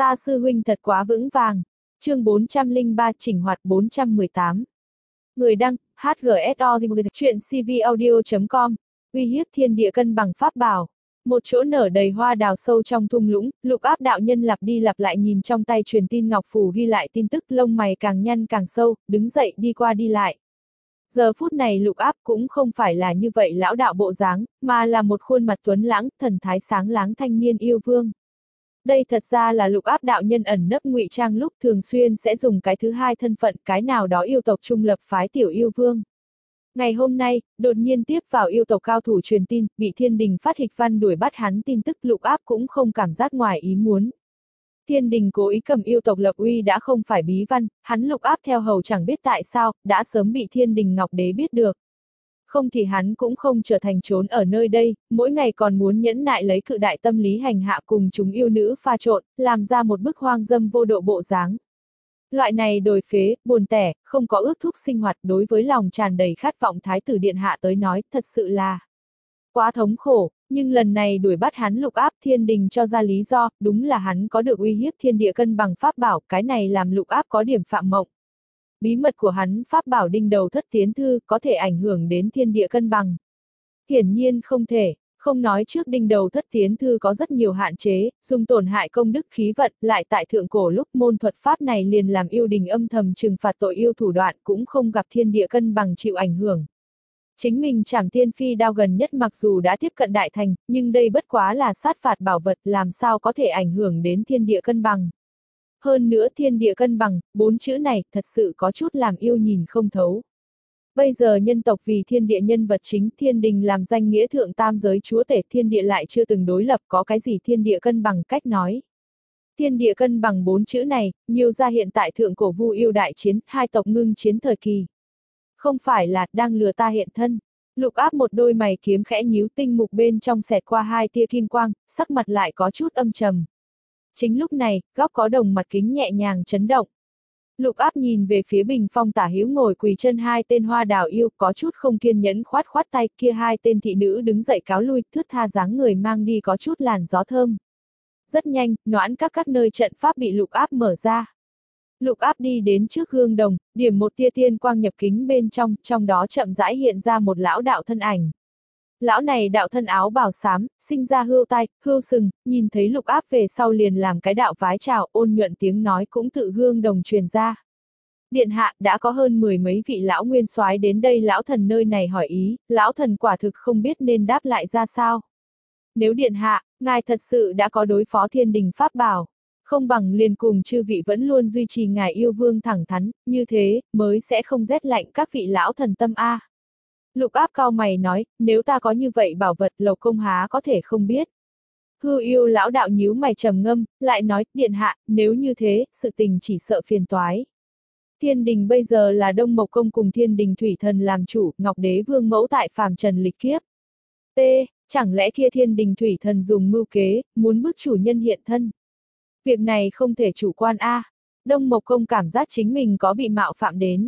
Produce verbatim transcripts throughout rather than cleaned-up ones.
Ta sư huynh thật quá vững vàng. Chương bốn trăm lẻ ba chỉnh hoạt bốn trăm mười tám. Người đăng, hát giê ét o chuyện c v audio chấm com, uy hiếp thiên địa cân bằng pháp bảo. Một chỗ nở đầy hoa đào sâu trong thung lũng, Lục Áp đạo nhân lặp đi lặp lại nhìn trong tay truyền tin ngọc phù ghi lại tin tức, lông mày càng nhăn càng sâu, đứng dậy đi qua đi lại. Giờ phút này Lục Áp cũng không phải là như vậy lão đạo bộ dáng, mà là một khuôn mặt tuấn lãng, thần thái sáng láng thanh niên yêu vương. Đây thật ra là Lục Áp đạo nhân ẩn nấp ngụy trang lúc thường xuyên sẽ dùng cái thứ hai thân phận, cái nào đó yêu tộc trung lập phái tiểu yêu vương. Ngày hôm nay, đột nhiên tiếp vào yêu tộc cao thủ truyền tin, bị thiên đình phát hịch văn đuổi bắt hắn, tin tức Lục Áp cũng không cảm giác ngoài ý muốn. Thiên đình cố ý cầm yêu tộc lập uy đã không phải bí văn, hắn Lục Áp theo hầu chẳng biết tại sao, đã sớm bị thiên đình Ngọc Đế biết được. Không thì hắn cũng không trở thành trốn ở nơi đây, mỗi ngày còn muốn nhẫn nại lấy cự đại tâm lý hành hạ cùng chúng yêu nữ pha trộn, làm ra một bức hoang dâm vô độ bộ dáng. Loại này đồi phế, buồn tẻ, không có ước thúc sinh hoạt đối với lòng tràn đầy khát vọng thái tử điện hạ tới nói, thật sự là quá thống khổ, nhưng lần này đuổi bắt hắn Lục Áp, thiên đình cho ra lý do, đúng là hắn có được uy hiếp thiên địa cân bằng pháp bảo, cái này làm Lục Áp có điểm phạm mộng. Bí mật của hắn pháp bảo đinh đầu thất tiến thư có thể ảnh hưởng đến thiên địa cân bằng. Hiển nhiên không thể, không nói trước đinh đầu thất tiến thư có rất nhiều hạn chế, dùng tổn hại công đức khí vận, lại tại thượng cổ lúc môn thuật pháp này liền làm yêu đình âm thầm trừng phạt tội yêu thủ đoạn cũng không gặp thiên địa cân bằng chịu ảnh hưởng. Chính mình Trảm Tiên Phi đao gần nhất mặc dù đã tiếp cận đại thành, nhưng đây bất quá là sát phạt bảo vật, làm sao có thể ảnh hưởng đến thiên địa cân bằng. Hơn nữa thiên địa cân bằng, bốn chữ này, thật sự có chút làm yêu nhìn không thấu. Bây giờ nhân tộc vì thiên địa nhân vật chính, thiên đình làm danh nghĩa thượng tam giới chúa tể, thiên địa lại chưa từng đối lập, có cái gì thiên địa cân bằng cách nói. Thiên địa cân bằng bốn chữ này, nhiều ra hiện tại thượng cổ Vu Yêu đại chiến, hai tộc ngưng chiến thời kỳ. Không phải là, đang lừa ta hiện thân. Lục Áp một đôi mày kiếm khẽ nhíu, tinh mục bên trong xẹt qua hai tia kim quang, sắc mặt lại có chút âm trầm. Chính lúc này, góc có đồng mặt kính nhẹ nhàng chấn động. Lục Áp nhìn về phía bình phong tả hữu ngồi quỳ chân hai tên hoa đào yêu, có chút không kiên nhẫn khoát khoát tay, kia hai tên thị nữ đứng dậy cáo lui, thướt tha dáng người mang đi có chút làn gió thơm. Rất nhanh, noãn các các nơi trận pháp bị Lục Áp mở ra. Lục Áp đi đến trước gương đồng, điểm một tia tiên quang nhập kính bên trong, trong đó chậm rãi hiện ra một lão đạo thân ảnh. Lão này đạo thân áo bào xám, sinh ra hươu tai, hươu sừng, nhìn thấy Lục Áp về sau liền làm cái đạo vái chào, ôn nhuận tiếng nói cũng tự gương đồng truyền ra. Điện hạ, đã có hơn mười mấy vị lão nguyên soái đến đây lão thần nơi này hỏi ý, lão thần quả thực không biết nên đáp lại ra sao. Nếu điện hạ, ngài thật sự đã có đối phó thiên đình pháp bảo, không bằng liền cùng chư vị vẫn luôn duy trì ngài yêu vương thẳng thắn, như thế, mới sẽ không rét lạnh các vị lão thần tâm a. Lục Áp cao mày nói, nếu ta có như vậy bảo vật, Lộc công há có thể không biết. Hư yêu lão đạo nhíu mày trầm ngâm, lại nói, điện hạ, nếu như thế, sự tình chỉ sợ phiền toái. Thiên đình bây giờ là Đông Mộc Công cùng thiên đình thủy thần làm chủ, Ngọc Đế vương mẫu tại phàm trần lịch kiếp. T. Chẳng lẽ kia thiên đình thủy thần dùng mưu kế, muốn bức chủ nhân hiện thân. Việc này không thể chủ quan a. À. Đông Mộc Công cảm giác chính mình có bị mạo phạm đến.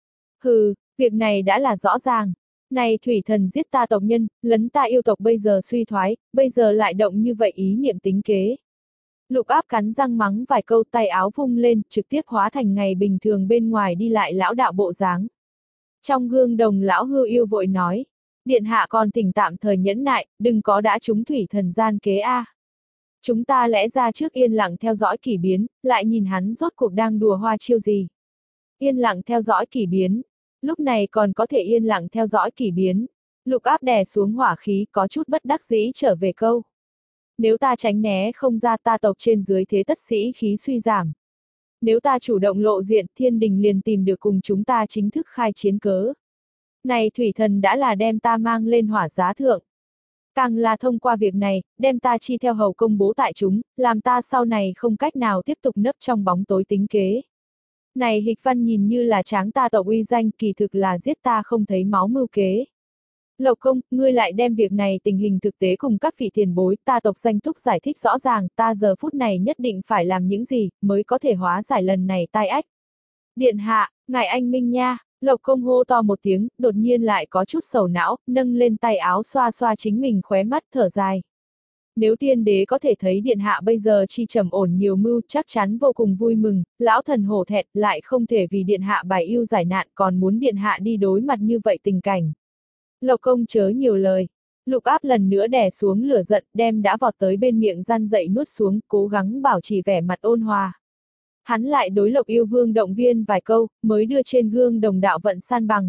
Hừ, việc này đã là rõ ràng. Này thủy thần giết ta tộc nhân, lấn ta yêu tộc bây giờ suy thoái, bây giờ lại động như vậy ý niệm tính kế. Lục Áp cắn răng mắng vài câu, tay áo vung lên, trực tiếp hóa thành ngày bình thường bên ngoài đi lại lão đạo bộ dáng. Trong gương đồng lão hư yêu vội nói, điện hạ còn thỉnh tạm thời nhẫn nại, đừng có đã trúng thủy thần gian kế a. À. Chúng ta lẽ ra trước yên lặng theo dõi kỷ biến, lại nhìn hắn rốt cuộc đang đùa hoa chiêu gì. Yên lặng theo dõi kỷ biến. Lúc này còn có thể yên lặng theo dõi kỷ biến. Lục Áp đè xuống hỏa khí, có chút bất đắc dĩ trở về câu. Nếu ta tránh né không ra, ta tộc trên dưới thế tất sĩ khí suy giảm. Nếu ta chủ động lộ diện, thiên đình liền tìm được cùng chúng ta chính thức khai chiến cớ. Này thủy thần đã là đem ta mang lên hỏa giá thượng. Càng là thông qua việc này, đem ta chi theo hầu công bố tại chúng, làm ta sau này không cách nào tiếp tục nấp trong bóng tối tính kế. Này hịch văn nhìn như là tráng ta tộc uy danh, kỳ thực là giết ta không thấy máu mưu kế. Lộc công, ngươi lại đem việc này tình hình thực tế cùng các vị tiền bối, ta tộc danh túc giải thích rõ ràng, ta giờ phút này nhất định phải làm những gì, mới có thể hóa giải lần này tai ách. Điện hạ, ngài anh minh nha, Lộc công hô to một tiếng, đột nhiên lại có chút sầu não, nâng lên tay áo xoa xoa chính mình khóe mắt thở dài. Nếu tiên đế có thể thấy điện hạ bây giờ chi trầm ổn nhiều mưu, chắc chắn vô cùng vui mừng, lão thần hổ thẹn, lại không thể vì điện hạ bài ưu giải nạn, còn muốn điện hạ đi đối mặt như vậy tình cảnh. Lộc công chớ nhiều lời. Lục Áp lần nữa đè xuống lửa giận, đem đã vọt tới bên miệng răn dậy nuốt xuống, cố gắng bảo trì vẻ mặt ôn hòa. Hắn lại đối Lộc Yêu Vương động viên vài câu, mới đưa trên gương đồng đạo vận san bằng.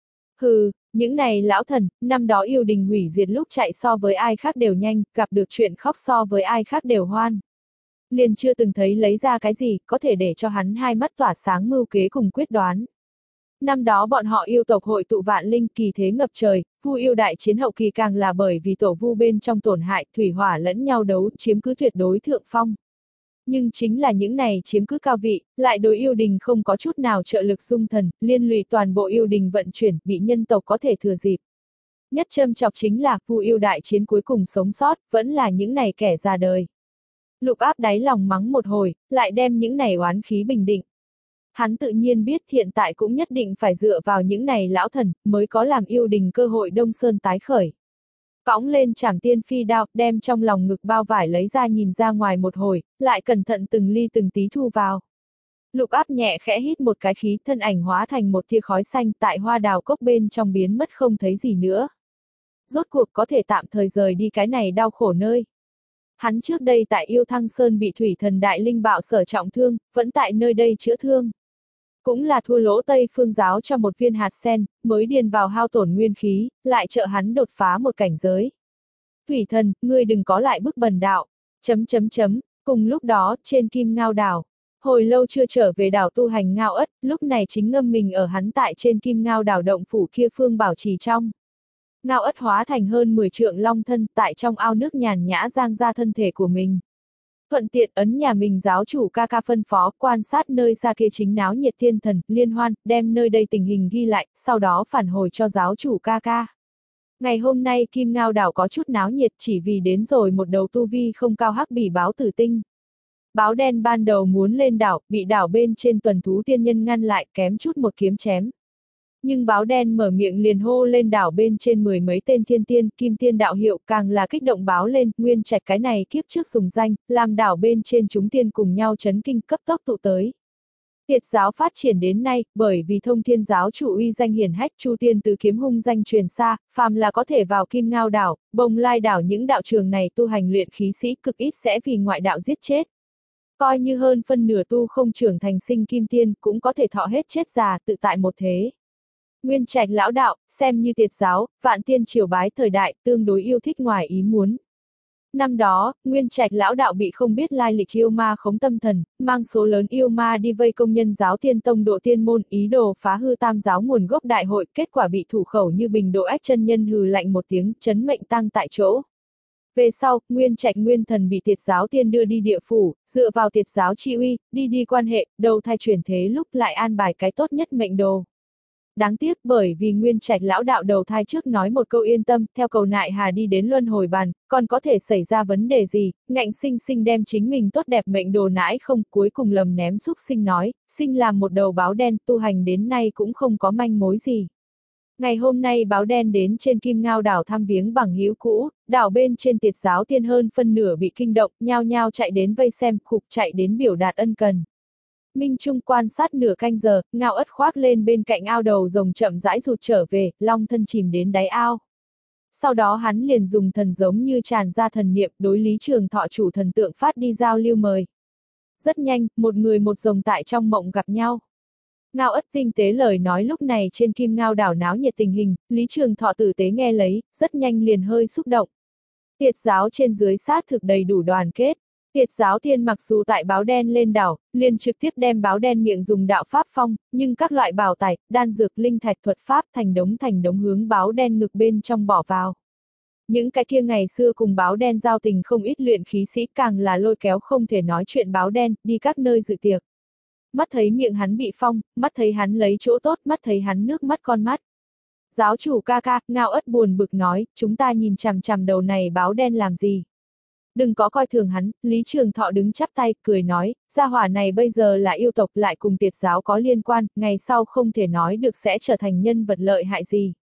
Hừ, những này lão thần, năm đó yêu đình hủy diệt lúc chạy so với ai khác đều nhanh, gặp được chuyện khóc so với ai khác đều hoan. Liền chưa từng thấy lấy ra cái gì, có thể để cho hắn hai mắt tỏa sáng mưu kế cùng quyết đoán. Năm đó bọn họ yêu tộc hội tụ vạn linh, kỳ thế ngập trời, vu yêu đại chiến hậu kỳ càng là bởi vì tổ vu bên trong tổn hại, thủy hỏa lẫn nhau đấu, chiếm cứ tuyệt đối thượng phong. Nhưng chính là những này chiếm cứ cao vị, lại đối yêu đình không có chút nào trợ lực dung thần, liên lụy toàn bộ yêu đình vận chuyển, bị nhân tộc có thể thừa dịp. Nhất châm chọc chính là, vu yêu đại chiến cuối cùng sống sót, vẫn là những này kẻ già đời. Lục Áp đáy lòng mắng một hồi, lại đem những này oán khí bình định. Hắn tự nhiên biết hiện tại cũng nhất định phải dựa vào những này lão thần, mới có làm yêu đình cơ hội Đông Sơn tái khởi. Cõng lên Trảm Tiên Phi đao, đem trong lòng ngực bao vải lấy ra nhìn ra ngoài một hồi, lại cẩn thận từng ly từng tí thu vào. Lục Áp nhẹ khẽ hít một cái khí, thân ảnh hóa thành một tia khói xanh tại hoa đào cốc bên trong biến mất không thấy gì nữa. Rốt cuộc có thể tạm thời rời đi cái này đau khổ nơi. Hắn trước đây tại Yêu Thăng Sơn bị thủy thần đại linh bạo sở trọng thương, vẫn tại nơi đây chữa thương. Cũng là thua lỗ Tây Phương giáo cho một viên hạt sen, mới điền vào hao tổn nguyên khí, lại trợ hắn đột phá một cảnh giới. Thủy thần, ngươi đừng có lại bức bần đạo. Chấm chấm chấm, cùng lúc đó, trên Kim Ngao đảo. Hồi lâu chưa trở về đảo tu hành Ngao Ất, lúc này chính ngâm mình ở hắn tại trên Kim Ngao đảo động phủ kia phương bảo trì trong. Ngao Ất hóa thành hơn mười trượng long thân, tại trong ao nước nhàn nhã giang ra thân thể của mình. Thuận tiện ấn nhà mình giáo chủ ca ca phân phó, quan sát nơi xa kia chính náo nhiệt thiên thần, liên hoan, đem nơi đây tình hình ghi lại, sau đó phản hồi cho giáo chủ ca ca. Ngày hôm nay Kim Ngao đảo có chút náo nhiệt chỉ vì đến rồi một đầu tu vi không cao hắc bỉ báo tử tinh. Báo đen ban đầu muốn lên đảo, bị đảo bên trên tuần thú tiên nhân ngăn lại, kém chút một kiếm chém. Nhưng báo đen mở miệng liền hô lên đảo bên trên mười mấy tên thiên tiên, kim tiên đạo hiệu, càng là kích động báo lên, nguyên trạch cái này kiếp trước dùng danh, làm đảo bên trên chúng tiên cùng nhau chấn kinh cấp tốc tụ tới. Tiệt giáo phát triển đến nay, bởi vì thông thiên giáo chủ uy danh hiển hách, chu tiên tứ kiếm hung danh truyền xa, phàm là có thể vào Kim Ngao đảo, Bồng Lai đảo những đạo trường này tu hành luyện khí sĩ cực ít sẽ vì ngoại đạo giết chết. Coi như hơn phân nửa tu không trưởng thành sinh kim tiên, cũng có thể thọ hết chết già, tự tại một thế. Nguyên trạch lão đạo, xem như tiệt giáo, vạn tiên triều bái thời đại, tương đối yêu thích ngoài ý muốn. Năm đó, Nguyên trạch lão đạo bị không biết lai lịch yêu ma khống tâm thần, mang số lớn yêu ma đi vây công nhân giáo Thiên Tông độ tiên môn, ý đồ phá hư tam giáo nguồn gốc đại hội, kết quả bị thủ khẩu như bình độ ách chân nhân hừ lạnh một tiếng, chấn mệnh tăng tại chỗ. Về sau, Nguyên trạch nguyên thần bị tiệt giáo tiên đưa đi địa phủ, dựa vào tiệt giáo chi uy, đi đi quan hệ, đầu thai chuyển thế lúc lại an bài cái tốt nhất mệnh đồ. Đáng tiếc bởi vì Nguyên trạch lão đạo đầu thai trước nói một câu yên tâm, theo cầu nại hà đi đến luân hồi bàn, còn có thể xảy ra vấn đề gì, ngạnh sinh sinh đem chính mình tốt đẹp mệnh đồ nãi không, cuối cùng lầm ném xúc sinh nói, sinh làm một đầu báo đen, tu hành đến nay cũng không có manh mối gì. Ngày hôm nay báo đen đến trên Kim Ngao đảo thăm viếng bằng hữu cũ, đảo bên trên tiệt giáo tiên hơn phân nửa bị kinh động, nhao nhao chạy đến vây xem, khục chạy đến biểu đạt ân cần. Minh Trung quan sát nửa canh giờ, Ngao Ất khoác lên bên cạnh ao đầu rồng chậm rãi rụt trở về, long thân chìm đến đáy ao. Sau đó hắn liền dùng thần giống như tràn ra thần niệm đối Lý Trường Thọ chủ thần tượng phát đi giao lưu mời. Rất nhanh, một người một rồng tại trong mộng gặp nhau. Ngao Ất tinh tế lời nói lúc này trên Kim Ngao đảo náo nhiệt tình hình, Lý Trường Thọ tử tế nghe lấy, rất nhanh liền hơi xúc động. Tiệt giáo trên dưới xác thực đầy đủ đoàn kết. Tiệt giáo tiên mặc dù tại báo đen lên đảo, liền trực tiếp đem báo đen miệng dùng đạo pháp phong, nhưng các loại bảo tài, đan dược, linh thạch thuật pháp thành đống thành đống hướng báo đen ngực bên trong bỏ vào. Những cái kia ngày xưa cùng báo đen giao tình không ít luyện khí sĩ càng là lôi kéo không thể nói chuyện báo đen, đi các nơi dự tiệc. Mắt thấy miệng hắn bị phong, mắt thấy hắn lấy chỗ tốt, mắt thấy hắn nước mắt con mắt. Giáo chủ ca ca, Ngao Ất buồn bực nói, chúng ta nhìn chằm chằm đầu này báo đen làm gì? Đừng có coi thường hắn, Lý Trường Thọ đứng chắp tay, cười nói, gia hỏa này bây giờ là yêu tộc lại cùng tiệt giáo có liên quan, ngày sau không thể nói được sẽ trở thành nhân vật lợi hại gì.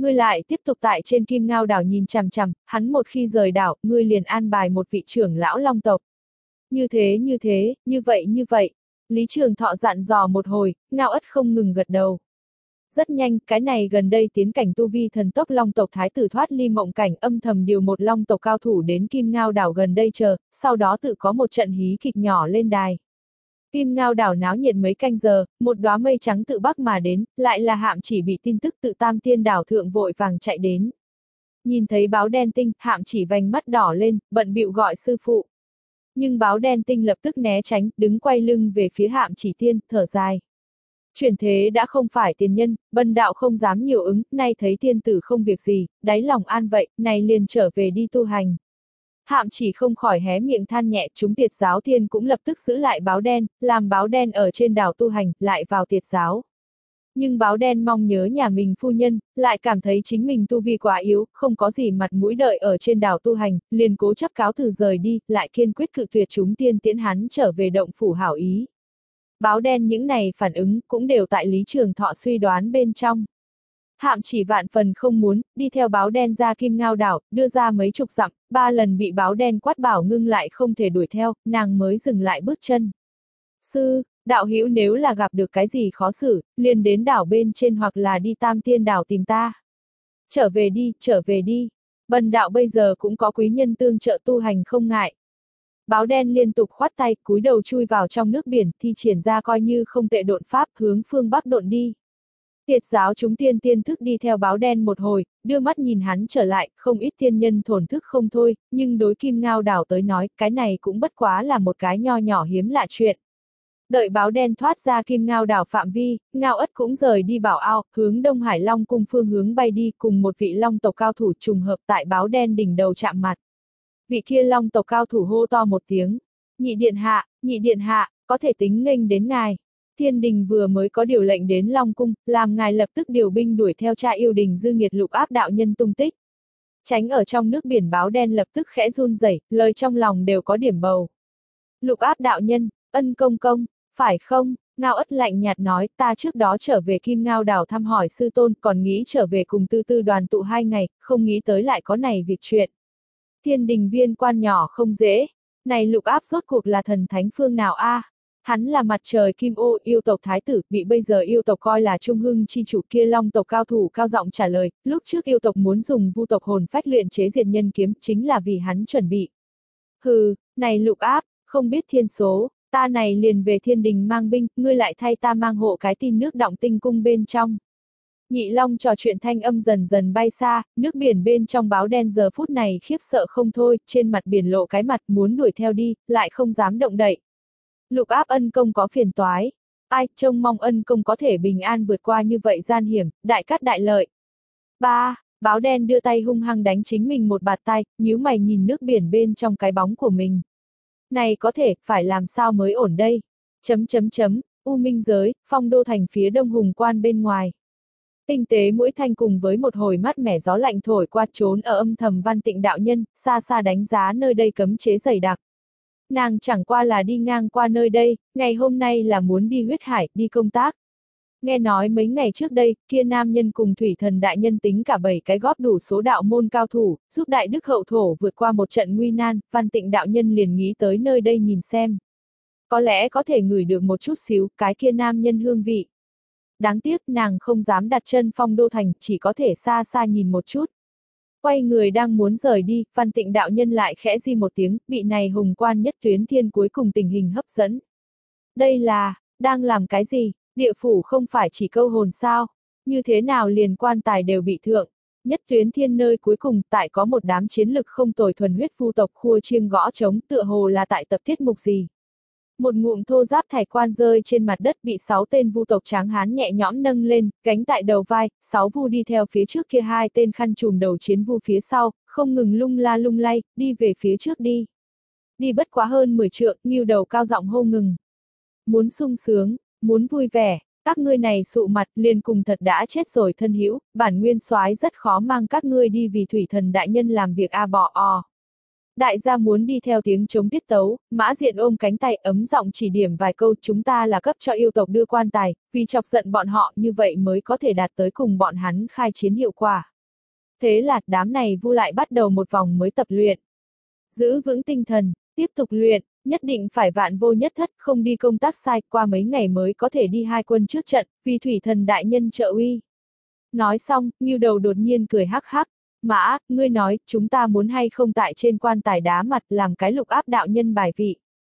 Ngươi lại tiếp tục tại trên Kim Ngao đảo nhìn chằm chằm, hắn một khi rời đảo, ngươi liền an bài một vị trưởng lão long tộc. Như thế như thế, như vậy như vậy. Lý Trường Thọ dặn dò một hồi, Ngao Ất không ngừng gật đầu. Rất nhanh, cái này gần đây tiến cảnh tu vi thần tốc long tộc thái tử thoát ly mộng cảnh âm thầm điều một long tộc cao thủ đến Kim Ngao đảo gần đây chờ, sau đó tự có một trận hí kịch nhỏ lên đài. Kim Ngao đảo náo nhiệt mấy canh giờ, một đóa mây trắng tự bắc mà đến, lại là Hạm Chỉ bị tin tức tự Tam Tiên đảo thượng vội vàng chạy đến. Nhìn thấy báo đen tinh, Hạm Chỉ vành mắt đỏ lên, bận bịu gọi sư phụ. Nhưng báo đen tinh lập tức né tránh, đứng quay lưng về phía Hạm Chỉ tiên, thở dài. Chuyển thế đã không phải tiền nhân, bần đạo không dám nhiều ứng, nay thấy tiên tử không việc gì, đáy lòng an vậy, này liền trở về đi tu hành. Hạm Chỉ không khỏi hé miệng than nhẹ, chúng tiệt giáo thiên cũng lập tức giữ lại báo đen, làm báo đen ở trên đảo tu hành, lại vào tiệt giáo. Nhưng báo đen mong nhớ nhà mình phu nhân, lại cảm thấy chính mình tu vi quá yếu, không có gì mặt mũi đợi ở trên đảo tu hành, liền cố chấp cáo từ rời đi, lại kiên quyết cự tuyệt chúng tiên tiễn hắn trở về động phủ hảo ý. Báo đen những này phản ứng cũng đều tại Lý Trường Thọ suy đoán bên trong. Hạm Chỉ vạn phần không muốn, đi theo báo đen ra Kim Ngao đảo, đưa ra mấy chục dặm, ba lần bị báo đen quát bảo ngưng lại không thể đuổi theo, nàng mới dừng lại bước chân. Sư, đạo hữu nếu là gặp được cái gì khó xử, liền đến đảo bên trên hoặc là đi Tam Tiên đảo tìm ta. Trở về đi, trở về đi. Bần đạo bây giờ cũng có quý nhân tương trợ tu hành không ngại. Báo đen liên tục khoát tay, cúi đầu chui vào trong nước biển, thi triển ra coi như không tệ độn pháp, hướng phương Bắc độn đi. Tiệt giáo chúng tiên tiên thức đi theo báo đen một hồi, đưa mắt nhìn hắn trở lại, không ít tiên nhân thổn thức không thôi, nhưng đối Kim Ngao đảo tới nói, cái này cũng bất quá là một cái nho nhỏ hiếm lạ chuyện. Đợi báo đen thoát ra Kim Ngao đảo phạm vi, Ngao Ất cũng rời đi bảo ao, hướng Đông Hải Long cung phương hướng bay đi, cùng một vị long tộc cao thủ trùng hợp tại báo đen đỉnh đầu chạm mặt. Vị kia long tộc cao thủ hô to một tiếng, nhị điện hạ, nhị điện hạ, có thể tính nghênh đến ngài. Thiên đình vừa mới có điều lệnh đến Long cung, làm ngài lập tức điều binh đuổi theo cha yêu đình dư nghiệt Lục Áp đạo nhân tung tích. Tránh ở trong nước biển báo đen lập tức khẽ run rẩy, lời trong lòng đều có điểm bầu. Lục Áp đạo nhân, Ân công công, phải không? Ngao Ất lạnh nhạt nói, ta trước đó trở về Kim Ngao đảo thăm hỏi sư tôn, còn nghĩ trở về cùng tư tư đoàn tụ hai ngày, không nghĩ tới lại có này việc chuyện. Thiên đình viên quan nhỏ không dễ, này Lục Áp rốt cuộc là thần thánh phương nào a? À? Hắn là mặt trời Kim Ô yêu tộc thái tử, bị bây giờ yêu tộc coi là trung hưng chi chủ kia long tộc cao thủ cao giọng trả lời, lúc trước yêu tộc muốn dùng vu tộc hồn phách luyện chế diệt nhân kiếm, chính là vì hắn chuẩn bị. Hừ, này Lục Áp, không biết thiên số, ta này liền về thiên đình mang binh, ngươi lại thay ta mang hộ cái tin nước động tinh cung bên trong. Nhị long trò chuyện thanh âm dần dần bay xa, nước biển bên trong báo đen giờ phút này khiếp sợ không thôi, trên mặt biển lộ cái mặt muốn đuổi theo đi, lại không dám động đậy. Lục Áp ân công có phiền toái, ai trông mong ân công có thể bình an vượt qua như vậy gian hiểm, đại cát đại lợi. Ba, báo đen đưa tay hung hăng đánh chính mình một bạt tai, nhíu mày nhìn nước biển bên trong cái bóng của mình. Này có thể, phải làm sao mới ổn đây? Chấm chấm chấm, U Minh giới, Phong Đô thành phía đông hùng quan bên ngoài. Tinh tế mũi thanh cùng với một hồi mát mẻ gió lạnh thổi qua trốn ở âm thầm Văn Tịnh đạo nhân, xa xa đánh giá nơi đây cấm chế dày đặc. Nàng chẳng qua là đi ngang qua nơi đây, ngày hôm nay là muốn đi huyết hải, đi công tác. Nghe nói mấy ngày trước đây, kia nam nhân cùng thủy thần đại nhân tính cả bảy cái góp đủ số đạo môn cao thủ, giúp đại đức hậu thổ vượt qua một trận nguy nan, Văn Tịnh đạo nhân liền nghĩ tới nơi đây nhìn xem. Có lẽ có thể ngửi được một chút xíu, cái kia nam nhân hương vị. Đáng tiếc nàng không dám đặt chân Phong Đô thành, chỉ có thể xa xa nhìn một chút. Quay người đang muốn rời đi, Văn Tịnh đạo nhân lại khẽ di một tiếng, bị này hùng quan nhất tuyến thiên cuối cùng tình hình hấp dẫn. Đây là, đang làm cái gì? Địa phủ không phải chỉ câu hồn sao? Như thế nào liền quan tài đều bị thượng? Nhất tuyến thiên nơi cuối cùng tại có một đám chiến lực không tồi thuần huyết vu tộc khua chiêng gõ trống, tựa hồ là tại tập tiết mục gì? Một ngụm thô giáp thải quan rơi trên mặt đất bị sáu tên vu tộc tráng hán nhẹ nhõm nâng lên, gánh tại đầu vai, sáu vu đi theo phía trước kia hai tên khăn trùm đầu chiến vu phía sau, không ngừng lung la lung lay, đi về phía trước đi. Đi bất quá hơn mười trượng, nghiêu đầu cao giọng hô ngừng. Muốn sung sướng, muốn vui vẻ, các ngươi này sụ mặt liền cùng thật đã chết rồi thân hữu, bản nguyên soái rất khó mang các ngươi đi vì thủy thần đại nhân làm việc a bọ o. Đại gia muốn đi theo tiếng chống tiết tấu, Mã Diện ôm cánh tay ấm giọng chỉ điểm vài câu, chúng ta là cấp cho yêu tộc đưa quan tài, vì chọc giận bọn họ như vậy mới có thể đạt tới cùng bọn hắn khai chiến hiệu quả. Thế là, đám này Vu lại bắt đầu một vòng mới tập luyện. Giữ vững tinh thần, tiếp tục luyện, nhất định phải vạn vô nhất thất, không đi công tác sai, qua mấy ngày mới có thể đi hai quân trước trận, vì thủy thần đại nhân trợ uy. Nói xong, Ngưu Đầu đột nhiên cười hắc hắc. Mã, ngươi nói, chúng ta muốn hay không tại trên quan tài đá mặt làm cái lục áp đạo nhân bài vị.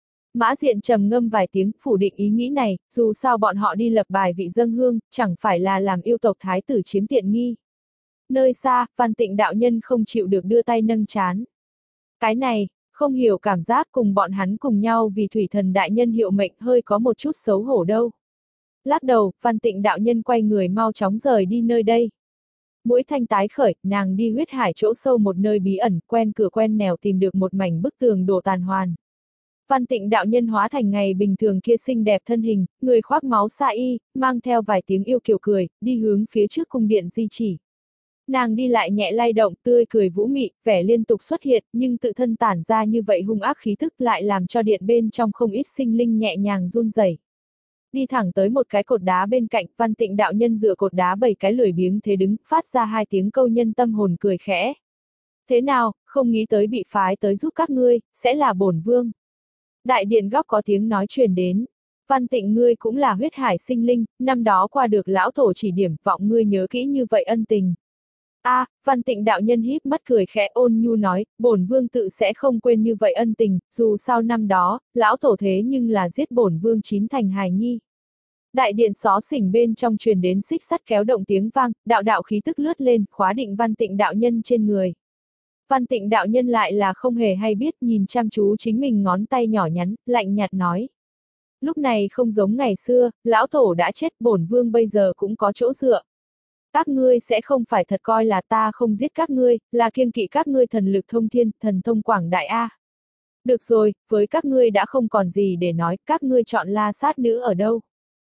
Mã Diện trầm ngâm vài tiếng, phủ định ý nghĩ này, dù sao bọn họ đi lập bài vị dâng hương, chẳng phải là làm yêu tộc thái tử chiếm tiện nghi. Nơi xa, Văn Tịnh đạo nhân không chịu được đưa tay nâng trán. Cái này, không hiểu cảm giác cùng bọn hắn cùng nhau vì thủy thần đại nhân hiệu mệnh hơi có một chút xấu hổ đâu. Lắc đầu, Văn Tịnh đạo nhân quay người mau chóng rời đi nơi đây. Mũi thanh tái khởi, nàng đi huyết hải chỗ sâu một nơi bí ẩn, quen cửa quen nẻo tìm được một mảnh bức tường đổ tàn hoàn. Văn Tịnh đạo nhân hóa thành ngày bình thường kia xinh đẹp thân hình, người khoác máu sa y, mang theo vài tiếng yêu kiều cười, đi hướng phía trước cung điện di chỉ. Nàng đi lại nhẹ lay động, tươi cười vũ mị, vẻ liên tục xuất hiện, nhưng tự thân tản ra như vậy hung ác khí thức lại làm cho điện bên trong không ít sinh linh nhẹ nhàng run rẩy. Đi thẳng tới một cái cột đá bên cạnh, Văn Tịnh đạo nhân dựa cột đá bảy cái lười biếng thế đứng, phát ra hai tiếng câu nhân tâm hồn cười khẽ. Thế nào, không nghĩ tới bị phái tới giúp các ngươi, sẽ là bổn vương. Đại điện góc có tiếng nói truyền đến. Văn Tịnh ngươi cũng là huyết hải sinh linh, năm đó qua được lão tổ chỉ điểm, vọng ngươi nhớ kỹ như vậy ân tình. A, à, Văn Tịnh đạo nhân híp mắt cười khẽ ôn nhu nói, bổn vương tự sẽ không quên như vậy ân tình, dù sao năm đó, lão tổ thế nhưng là giết bổn vương chín thành hài nhi. Đại điện xó xỉnh bên trong truyền đến xích sắt kéo động tiếng vang, đạo đạo khí tức lướt lên, khóa định Văn Tịnh đạo nhân trên người. Văn Tịnh đạo nhân lại là không hề hay biết, nhìn chăm chú chính mình ngón tay nhỏ nhắn, lạnh nhạt nói. Lúc này không giống ngày xưa, lão tổ đã chết, bổn vương bây giờ cũng có chỗ dựa. Các ngươi sẽ không phải thật coi là ta không giết các ngươi, là kiêng kỵ các ngươi thần lực thông thiên, thần thông quảng đại a. Được rồi, với các ngươi đã không còn gì để nói, các ngươi chọn La Sát nữ ở đâu?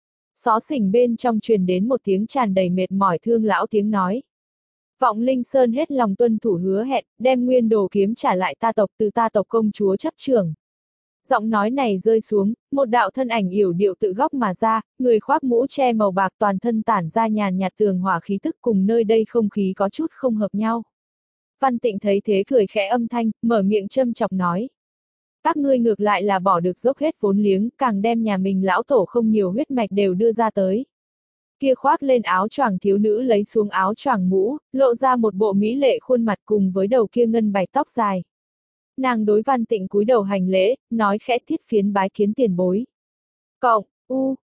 Xó xỉnh bên trong truyền đến một tiếng tràn đầy mệt mỏi thương lão tiếng nói. Vọng Linh Sơn hết lòng tuân thủ hứa hẹn, đem nguyên đồ kiếm trả lại ta tộc từ ta tộc công chúa chấp trưởng. Giọng nói này rơi xuống, một đạo thân ảnh yểu điệu tự góc mà ra, người khoác mũ che màu bạc toàn thân tản ra nhàn nhạt tường hỏa khí tức cùng nơi đây không khí có chút không hợp nhau. Văn Tịnh thấy thế cười khẽ âm thanh, mở miệng châm chọc nói. Các ngươi ngược lại là bỏ được dốc hết vốn liếng, càng đem nhà mình lão tổ không nhiều huyết mạch đều đưa ra tới. Kia khoác lên áo choàng thiếu nữ lấy xuống áo choàng mũ, lộ ra một bộ mỹ lệ khuôn mặt cùng với đầu kia ngân bạch tóc dài. Nàng đối Văn Tịnh cúi đầu hành lễ, nói khẽ thiết phiến bái kiến tiền bối. Cộng, u,